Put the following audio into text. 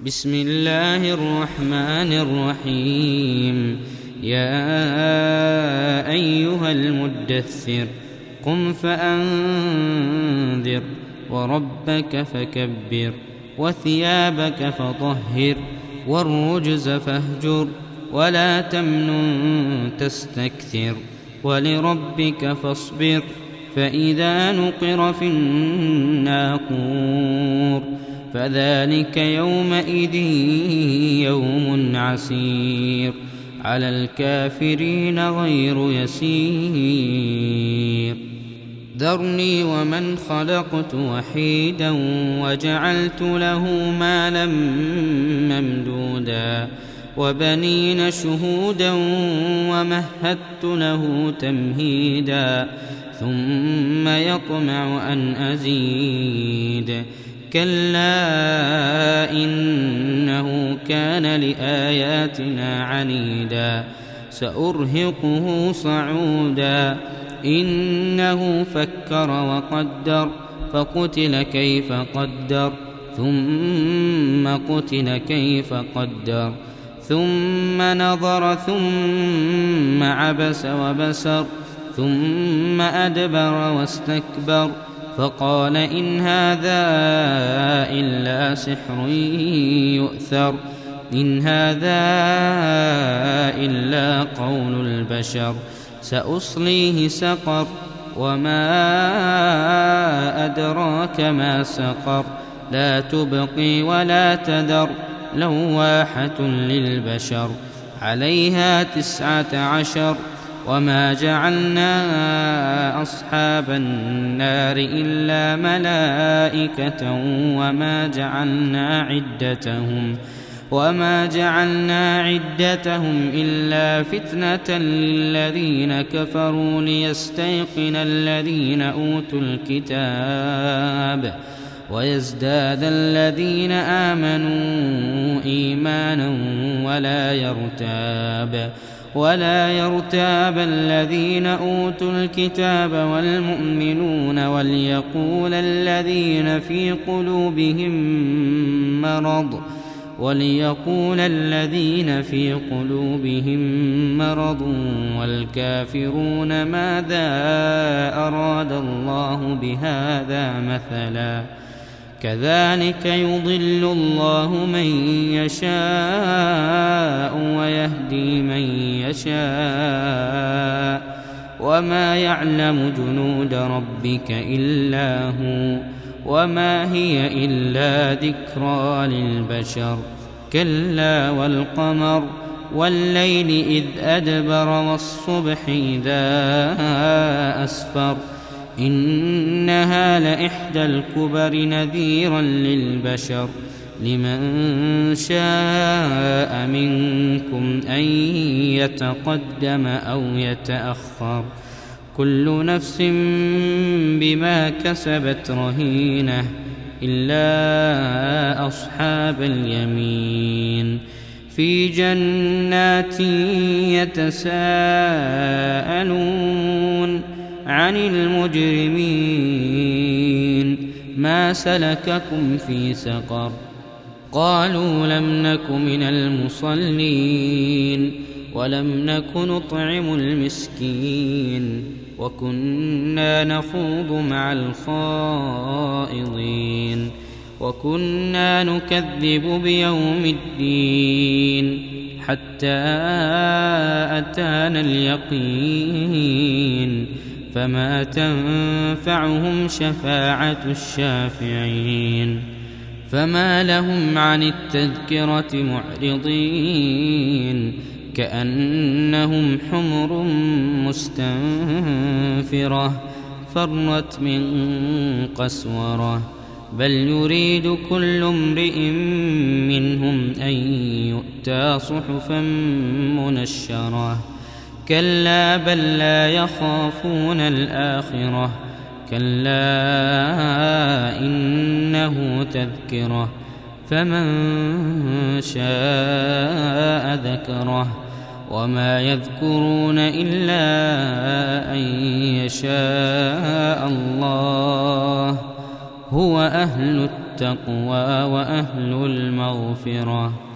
بسم الله الرحمن الرحيم. يا أيها المدثر قم فأنذر وربك فكبر وثيابك فطهر والرجز فاهجر ولا تمنن تستكثر ولربك فاصبر فإذا نقر في الناقور فذلك يومئذ يوم عسير على الكافرين غير يسير. ذرني ومن خلقت وحيدا وجعلت له مالا ممدودا وبنين شهودا ومهدت له تمهيدا ثم يطمع أن أزيد كلا إنه كان لآياتنا عنيدا سأرهقه صعودا إنه فكر وقدر فقتل كيف قدر ثم قتل كيف قدر ثم نظر ثم عبس وبسر ثم أدبر واستكبر فقال إن هذا إلا سحر يؤثر إن هذا إلا قول البشر سأصليه سقر وما أدراك ما سقر لا تبقي ولا تذر لواحة للبشر عليها 19 وما جعلنا أصحاب النار إلا ملائكة وما جعلنا عدتهم إلا فتنة للذين كفروا ليستيقن الذين أوتوا الكتاب ويزداد الذين آمنوا إيمانا ولا يرتاب الذين أوتوا الكتاب والمؤمنون وليقول الذين في قلوبهم مرض والكافرون ماذا أراد الله بهذا مثلا كذلك يضل الله من يشاء ويهدي من يشاء وما يعلم جنود ربك إلا هو وما هي إلا ذكرى للبشر كلا والقمر والليل إذ أدبر والصبح إذا أسفر إنها لإحدى الكبر نذيرا للبشر لمن شاء منكم أن يتقدم أو يتأخر كل نفس بما كسبت رهينة إلا أصحاب اليمين في جنات يتساءلون عن المجرمين ما سلككم في سقر قالوا لم نك من المصلين ولم نك نطعم المسكين وكنا نخوض مع الخائضين وكنا نكذب بيوم الدين حتى أتانا اليقين فما تنفعهم شفاعة الشافعين فما لهم عن التذكرة معرضين كأنهم حمر مستنفرة فرت من قسورة بل يريد كل امرئ منهم أن يؤتى صحفا منشرة كلا بل لا يخافون الآخرة كلا إنه تذكرة فمن شاء ذكره وما يذكرون إلا أن يشاء الله هو أهل التقوى وأهل المغفرة.